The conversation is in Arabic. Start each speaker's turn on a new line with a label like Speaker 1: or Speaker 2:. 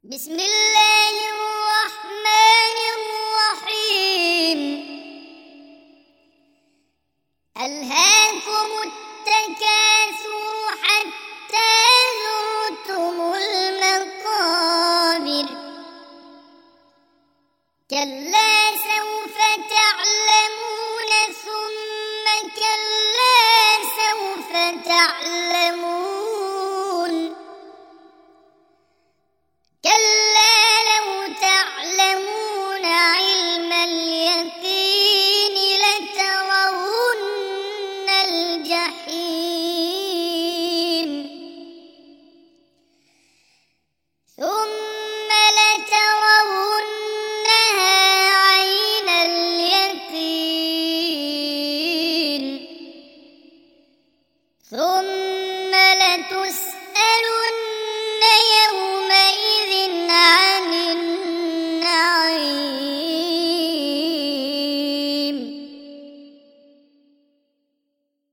Speaker 1: بسم الله الرحمن الرحيم. ألهاكم التكاثر حتى زرتم المقابر، كلا سوف تعلمون ثم كلا سوف تعلمون